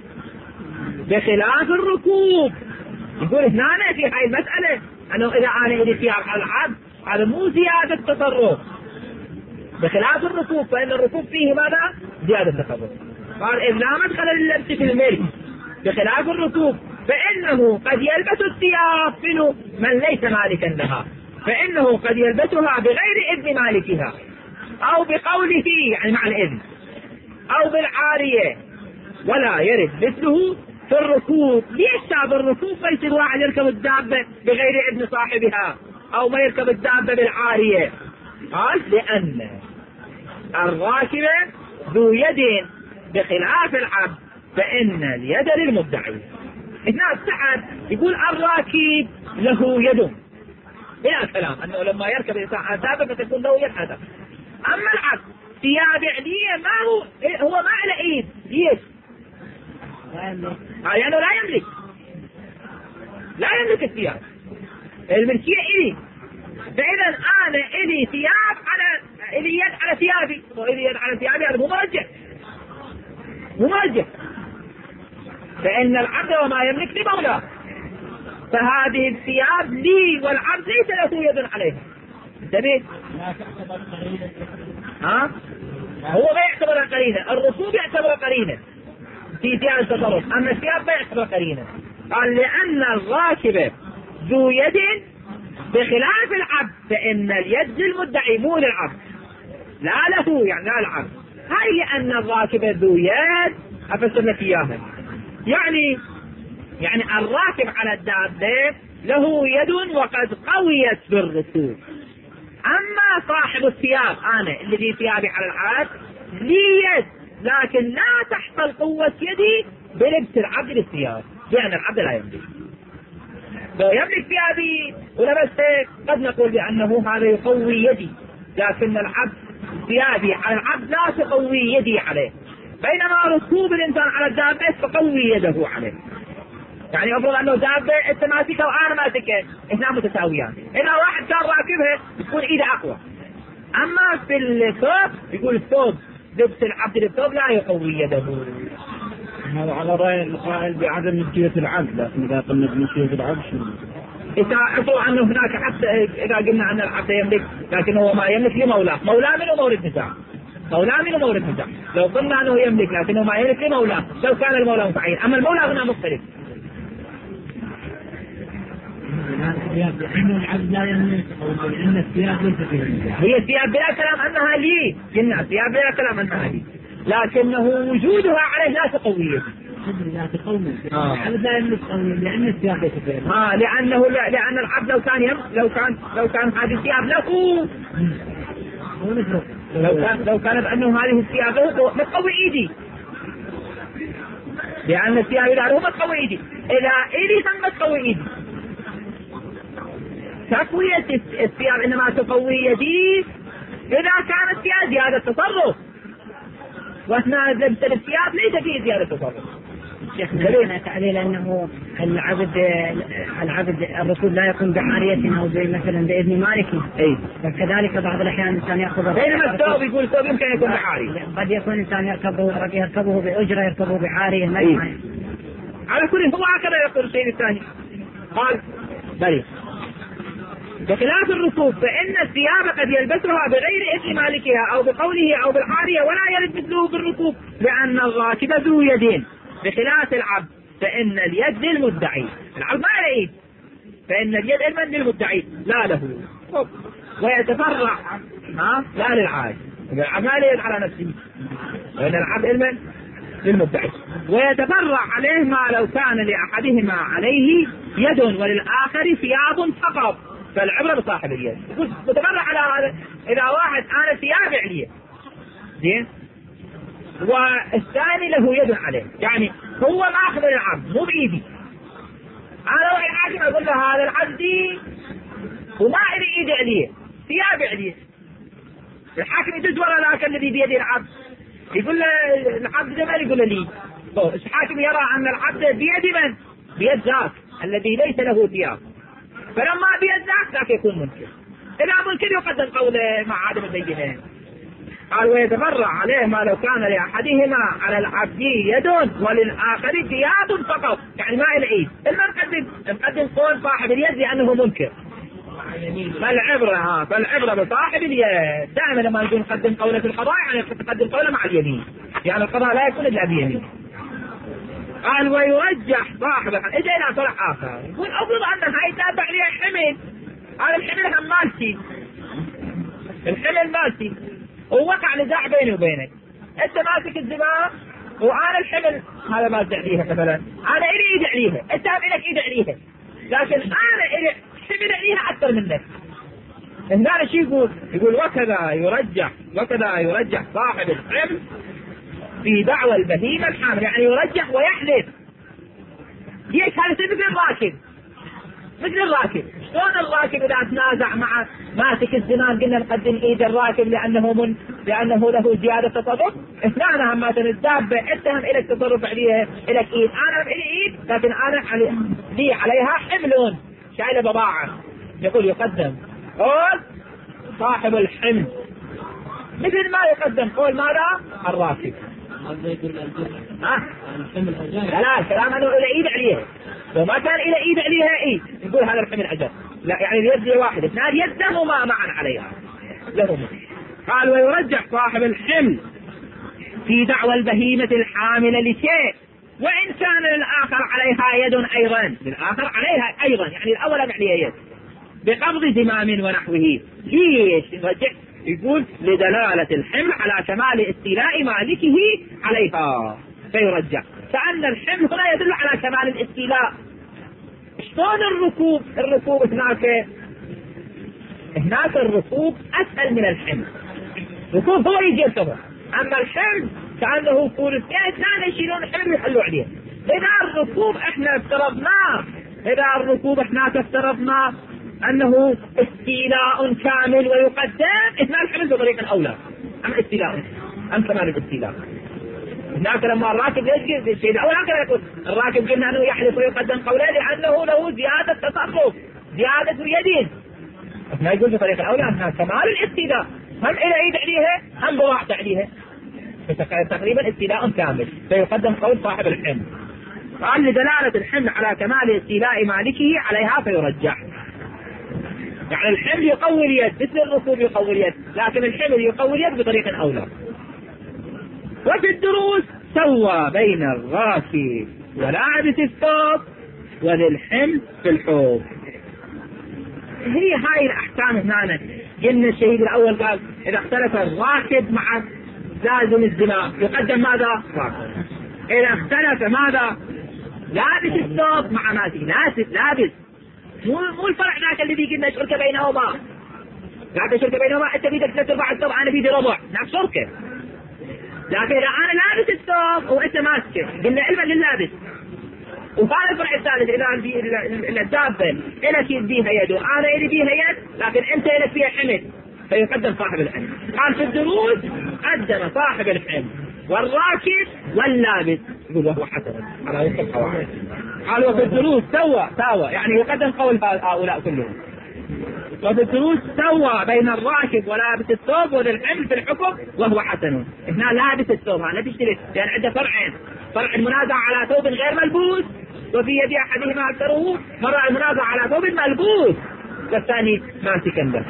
بخلاف الركوب. يقول هنا في هاي المسألة أنه إذا أنا إيدي ثياب على العبد هذا مو زيادة تصرف، بخلاف الركوب فإن الركوب فيه ماذا؟ زيادة تصرف. قال إذ لا مدخل لللبس في الملك بخلاف الركوب فإنه قد يلبس الثياب منه من ليس مالكا لها، فإنه قد يلبسها بغير إذن مالكها أو بقوله يعني مع الإذن أو بالعارية، ولا يرد مثله في الركوب. ليش شاب الركوب فيصير واحد يركب الدابة بغير إذن صاحبها أو ما يركب الدابة بالعارية؟ قال لأن الراكب ذو يد بخلاف العبد فإن اليد للمدعي. هنا السعد يقول الراكب له يد إلى الكلام أنه لما يركب الإنسان دابة فتكون له يد هذا. أما العبد ثياب علية ما هو هو ما له إيد. ليش؟ يعني لا يملك لا يملك الثياب، الملكية إلي. فإذا أنا إلي ثياب على إلي يد على ثيابي، وإلي يد على ثيابي، هذا مو مرجح مو مرجح. فإن العبد وما يملك لمولاه، فهذه الثياب لي والعبد ليس له يد عليها. انتبه، ها هو ما يعتبر قرينة، الرسوب يعتبر قرينة في ثياب التصرف، أما الثياب ما يعتبر قرينة. قال لأن الراكب ذو يد بخلاف العبد، فإن اليد للمدعي مو للعبد، لا له يعني لا العبد. هاي لأن الراكب ذو يد، أفسر لك إياها. يعني يعني الراكب على الدابة له يد وقد قويت بالركوب، أما صاحب الثياب أنا اللي في ثيابي على العبد لي يد، لكن لا تحصل قوة يدي بلبس العبد للثياب، لأن العبد لا يملك. لو يملك ثيابي ولبسته قد نقول بأنه هذا يقوي يدي، لكن العبد ثيابي على العبد لا تقوي يدي عليه، بينما ركوب الإنسان على الدابة تقوي يده عليه. يعني أفضل أنه دابة أنت ماسكها وأنا ماسكها، إحنا متساويان، إذا واحد كان راكبها يكون إيده أقوى. أما في الثوب يقول الثوب لبس العبد للثوب لا يقوي يده. هذا على رأي القائل بعدم ملكية العبد، لكن إذا قلنا بملكية العبد شنو؟ إذا عطوا عنه هناك، حتى إذا قلنا أن العبد يملك لكن هو ما يملك لمولاه، مولاه منه مورد نزاع، مولاه منه مورد نزاع. لو قلنا أنه يملك لكنه ما يملك لمولاه، لو كان المولى متعين، أما المولى هنا مختلف. لأن العبد لا يملك، أو لأن الثياب ليس فيها. هي الثياب بلا كلام أنها لي، قلنا الثياب بلا كلام أنها لي، لكنه وجودها عليه لا تقويه. لا تقوي. العبد لا يملك قوي لأن الثياب ليس فيها. آه لأنه لا لأن العبد لو كان يم لو كان لو كان هذه الثياب له، لو كان لو كانت أنه هذه الثياب له ما تقوي إيدي، لأن الثياب له ما تقوي إيدي، إذا إيدي ثم تقوي إيدي. تقوية الثياب إنما تقوي يدي إذا كانت فيها زيادة تصرف، وأثناء لبس الثياب ليس فيه زيادة تصرف. شيخنا تعليل أنه العبد العبد الرسول لا يكون بعارية أو زي مثلا بإذن مالكي، أي فكذلك بعض الأحيان الإنسان يأخذ، بينما الثوب يقول الثوب يمكن يكون بعارية، قد يكون الإنسان يركبه يركبه بأجرة، يركبه بعارية. أي. على كل هو هكذا يقول الشيء الثاني. قال بلي بخلاف الركوب فإن الثياب قد يلبسها بغير إذن مالكها أو بقوله أو بالعارية، ولا يرد مثله بالركوب، لأن الراكب ذو يدين بخلاف العبد، فإن اليد للمدعي، العبد ما له يد، فإن اليد علما للمدعي لا له، ويتفرع ها لا للعاج، العبد ما له يد على نفسه، وإن العبد علما للمدعي، ويتفرع عليه ما لو كان لأحدهما عليه يد وللآخر ثياب فقط، فالعبرة بصاحب اليد. يقول متفرع على هذا، إذا واحد أنا ثياب عليه زين والثاني له يد عليه، يعني هو ماخذ العبد مو بإيدي، أنا روح الحاكم أقول له هذا العبدي وما إلي إيد عليه ثياب عليه، الحاكم يدز وراء ذاك الذي بيد العبد يقول له العبد جمال، يقول له لي الحاكم يرى أن العبد بيد من؟ بيد ذاك الذي ليس له ثياب، فلما بيد ذاك ذاك يكون منكر، إذا منكر يقدم قوله مع عدم البينة. قال ويتفرع عليه ما لو كان لأحدهما على العبد يد وللآخر ثياب فقط، يعني ما العيد إلا نقدم نقدم قول صاحب اليد لأنه منكر، فالعبرة ها فالعبرة بصاحب اليد. دائما لما نقول نقدم قوله في القضاء يعني نقدم قوله مع اليمين، يعني القضاء لا يكون إلا بيمين. قال ويرجح صاحب اجى الى صلح اخر، يقول افرض ان هاي تابع لي حمل، هذا الحمل هم مالتي، الحمل مالتي ووقع نزاع بيني وبينك، انت ماسك الزمام وانا الحمل هذا ما عليها، مثلا انا الي ايد عليها، انت هم لك ايد عليها، لكن انا الي حمل عليها اكثر منك. هنا شو يقول؟ يقول وكذا يرجح وكذا يرجح صاحب الحمل في دعوى البهيمة الحامل، يعني يرجح ويحلف. ليش؟ هذا مثل الراكب، مثل الراكب شلون الراكب اذا تنازع مع ماسك الزمام قلنا نقدم ايد الراكب لانه من لانه له زياده تصرف؟ اثنان هم الدابه اتهم الك تصرف عليها الك ايد، انا لي ايد لكن انا علي لي عليها حمل شايله بضاعه. يقول يقدم قول صاحب الحمل مثل ما يقدم قول ماذا؟ الراكب. ها؟ لا لا الكلام انه الى ايد عليها، لو ما كان الى ايد عليها ايد يقول هذا الحمل اجر، لا يعني اليد واحد اثنان يدهما معا عليها لهما. قال ويرجح صاحب الحمل في دعوى البهيمة الحاملة لشيء وإن كان للآخر عليها يد أيضا، للآخر عليها أيضا يعني الأول عليها يد بقبض زمام ونحوه. ليش يرجح؟ يقول لدلالة الحمل على كمال استيلاء مالكه عليها فيرجح، كأن الحمل هنا يدل على كمال الاستيلاء. شلون الركوب؟ الركوب هناك هناك الركوب أسهل من الحمل، الركوب هو يجي يركبه، أما الحمل كأنه فورسين اثنان يشيلون الحمل ويحلوا عليه. إذا الركوب احنا افترضناه إذا الركوب احنا افترضناه أنه استيلاء كامل ويقدم إثنان الحمل بطريقة أولى، أم استيلاء أم كمال الاستيلاء. هناك لما الراكب يجلس الشيء الأول هكذا يقول الراكب قلنا أنه يحلف ويقدم قوله لأنه له زيادة تصرف زيادة يد، احنا يقول بطريقة أولى أنها كمال الاستيلاء، هم إلى ايد عليها هم بواحدة عليها تقريبا استيلاء كامل فيقدم قول صاحب الحمل. قال لدلالة الحمل على كمال استيلاء مالكه عليها فيرجح، يعني الحمل يقوي اليد مثل الركوب يقوي اليد، لكن الحمل يقوي اليد بطريقة أولى. وفي الدروس سوى بين الراكب ولابس الثوب وللحمل في الحوض. هي هاي الأحكام هنا. قلنا الشهيد الأول قال إذا اختلف الراكب مع لازم الزمام يقدم ماذا؟ راكب. إذا اختلف ماذا؟ لابس الثوب مع ماسك لابس لابس مو مو الفرع ذاك الذي قلنا شركة بينهما، لا شركة بينهما أنت بيدك ثلاث أرباع الثوب أنا بيدي ربع، نعم شركة. لكن إذا أنا لابس الثوب وأنت ماسكه قلنا علما لللابس. وهذا الفرع الثالث إذا الدابة إلك بيها يد وأنا إلي بيها يد لكن أنت إلك فيها حمل فيقدم صاحب الحمل. قال في الدروس قدم صاحب الحمل والراكب واللابس يقول وهو حسن على وفق القواعد. قال وفي الدروس سوى سوى يعني يقدم قول هؤلاء كلهم. وفي الدروس سوى بين الراكب ولابس الثوب وذي الحمل في الحكم وهو حسن. هنا لابس الثوب هذا تشتري لأن عنده فرعين، فرع المنازع على ثوب غير ملبوس وفي يد أحدهما أكثره، فرع المنازع على ثوب ملبوس والثاني ماسكا به.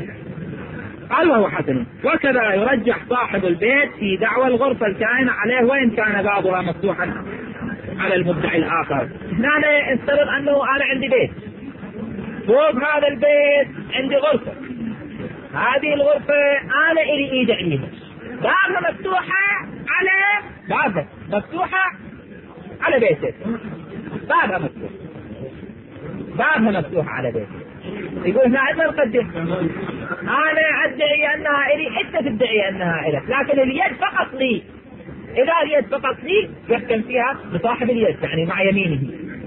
قال وهو حسن. وكذا يرجح صاحب البيت في دعوى الغرفة الكائنة عليه وإن كان بابها مفتوحا على المدعي الآخر. هنا نفترض أنه أنا عندي بيت، فوق هذا البيت عندي غرفة، هذه الغرفة أنا إلي إيد عليها، بابها مفتوحة على بابها مفتوحة على بيتك، بابها مفتوح بابها مفتوحة على بيتك. يقول هنا عندنا نقدم أنا أدعي أنها إلي أنت تدعي أنها إلك، لكن اليد فقط لي. إذا اليد فقط لي يحكم فيها بصاحب اليد يعني مع يمينه.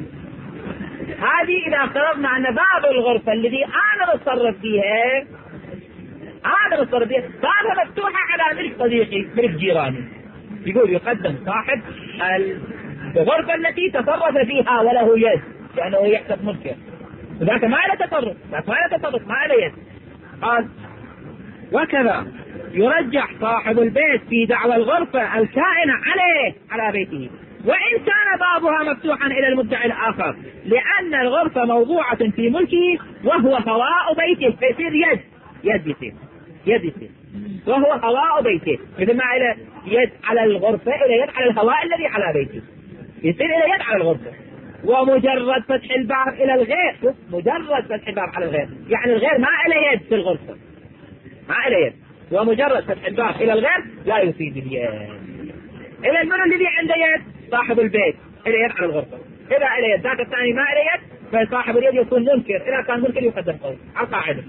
هذه إذا افترضنا أن باب الغرفة الذي أنا بتصرف فيها أنا بتصرف فيها بابها مفتوحة على ملك صديقي ملك جيراني، يقول يقدم صاحب الغرفة التي تصرف فيها وله يد لأنه يحسب ملكه، وذاك ما له تصرف، ذاك ما له تصرف ما له يد. قال وكذا يرجح صاحب البيت في دعوى الغرفة الكائنة عليه على بيته وإن كان بابها مفتوحا إلى المدعي الآخر، لأن الغرفة موضوعة في ملكه وهو هواء بيته، فيصير يد يد يصير يد يصير وهو هواء بيته، مثل ما إلى يد على الغرفة إلى يد على الهواء الذي على بيته، يصير إلى يد على الغرفة. ومجرد فتح الباب إلى الغير، شوف مجرد فتح الباب على الغير يعني الغير ما إلى يد في الغرفة ما إلى يد، ومجرد فتح الباب إلى الغير لا يفيد اليد. إلى المرء الذي عنده يد صاحب البيت إلى يد على الغرفة، إذا إلى يد ذاك الثاني ما إلى يد فصاحب اليد يكون منكر، إذا كان منكر يقدم قول على القاعدة.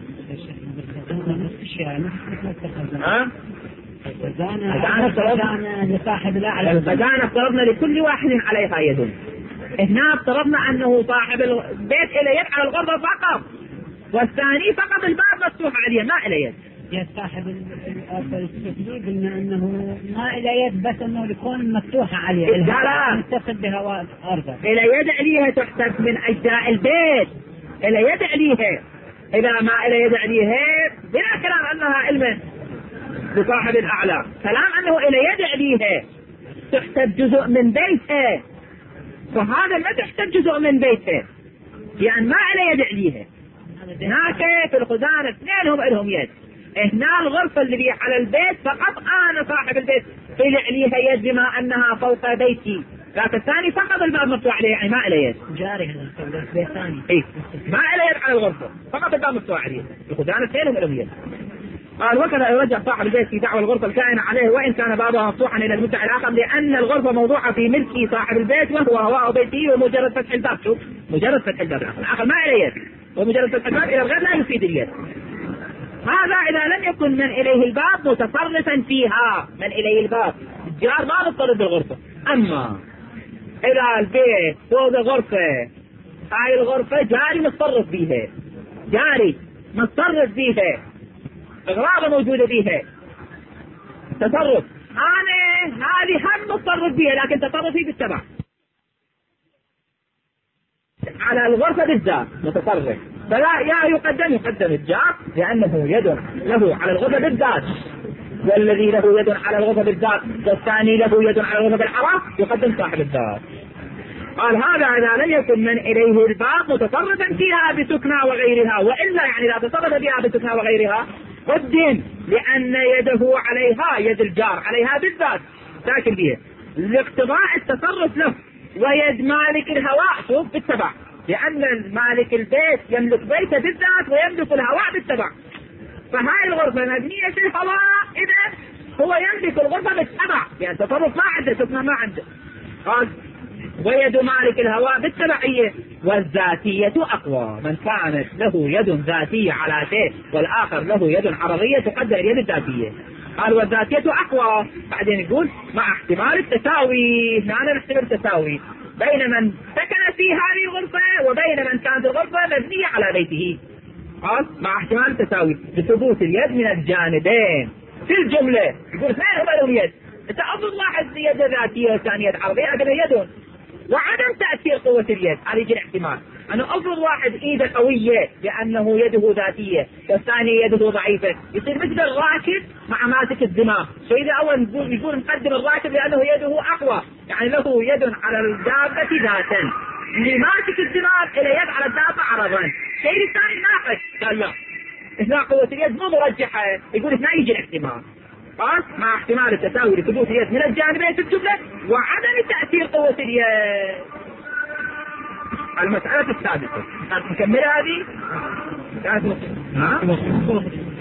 ها؟ الخزانة افترضنا لصاحب الأعلى، الخزانة افترضنا لكل واحد عليها يد. هنا افترضنا أنه صاحب البيت إلى يد على الغرفة فقط، والثاني فقط الباب مفتوح عليه ما إلى يد. يا صاحب التسليم قلنا انه ما الى يد بس انه يكون مفتوحه عليه الهواء متصل بهواء ارضه. الى يد عليها تحسب من اجزاء البيت، الى يد عليها. اذا ما الى يد عليها بلا كلام انها علم لصاحب الاعلى، كلام انه الى يد عليها تحسب جزء من بيتها، وهذا ما تحسب جزء من بيتها يعني ما الى يد عليها. هناك في الخزانه اثنينهم لهم يد، هنا الغرفة اللي بي على البيت فقط أنا صاحب البيت إلي عليها يد بما أنها فوق بيتي، لكن الثاني فقط الباب مفتوح عليه يعني ما إلي يد. جاري هذا بيت ثاني. إيه ما إلي يد على الغرفة، فقط الباب مفتوح عليه. الخزانة اثنينهم لهم يد. قال وكذا يرجع صاحب البيت في دعوى الغرفة الكائنة عليه وإن كان بابها مفتوحا إلى المدعي الآخر، لأن الغرفة موضوعة في ملك صاحب البيت وهو هواء بيته، ومجرد فتح الباب، شوف مجرد فتح الباب الآخر ما إلي يد، ومجرد فتح الباب إلى الغير لا يفيد اليد. هذا إذا لم يكن من إليه الباب متصرفا فيها، من إليه الباب الجار ما متصرف بالغرفة. أما إلى البيت فوق الغرفة، هاي الغرفة جاري متصرف بيها، جاري متصرف بيها، أغراض موجودة بيها تصرف، أنا هذه هم متصرف بيها لكن تصرفي بالتبع على الغرفة بالذات متصرف، فلا يا يقدم يقدم الجار لأنه يد له على الغرفة بالذات، والذي له يد على الغرفة بالذات والثاني له يد على الغرفة بالحرام يقدم صاحب الذات. قال هذا إذا لم يكن من إليه الباب متصرفا فيها بسكنى وغيرها، وإلا يعني لا تصرف بها بسكنى وغيرها قدم لأن يده عليها يد الجار عليها بالذات ساكن بها لاقتضاء التصرف له، ويد مالك الهواء شوف بالتبع، لأن مالك البيت يملك بيته بالذات ويملك الهواء بالتبع، فهاي الغرفة مبنية في الهواء إذا هو يملك الغرفة بالتبع يعني تصرف ما عنده سكنى ما عنده. قال ويد مالك الهواء بالتبعية، والذاتية أقوى، من كانت له يد ذاتية على شيء والآخر له يد عرضية تقدر اليد الذاتية. قال والذاتية أقوى، بعدين يقول مع احتمال التساوي، معنى نحتمل التساوي بين من سكن في هذه الغرفة وبين من كانت الغرفة مبنية على بيته. قال مع احتمال التساوي بثبوت اليد من الجانبين في الجملة. يقول اثنين هما لهم يد، انت افضل واحد يد ذاتية والثانية يد عرضية لكن يدهم، وعدم تأثير قوة اليد هذا يجي الاحتمال انه افرض واحد ايده قوية لانه يده ذاتية والثاني يده ضعيفة، يصير مثل الراكب مع ماسك الدماغ، فاذا اول يقول يقول نقدم الراكب لانه يده اقوى يعني له يد على الدابة ذاتا، اللي ماسك الدماغ له يد على الدابة عرضا، الشيء الثاني ناقص. قال لا هنا قوة اليد مو مرجحة، يقول هنا يجي الاحتمال. قال مع احتمال التساوي لثبوت اليد من الجانبين في الجملة وعدم تأثير قوة اليد. المسألة السادسة كانت مكملة هذه؟ كانت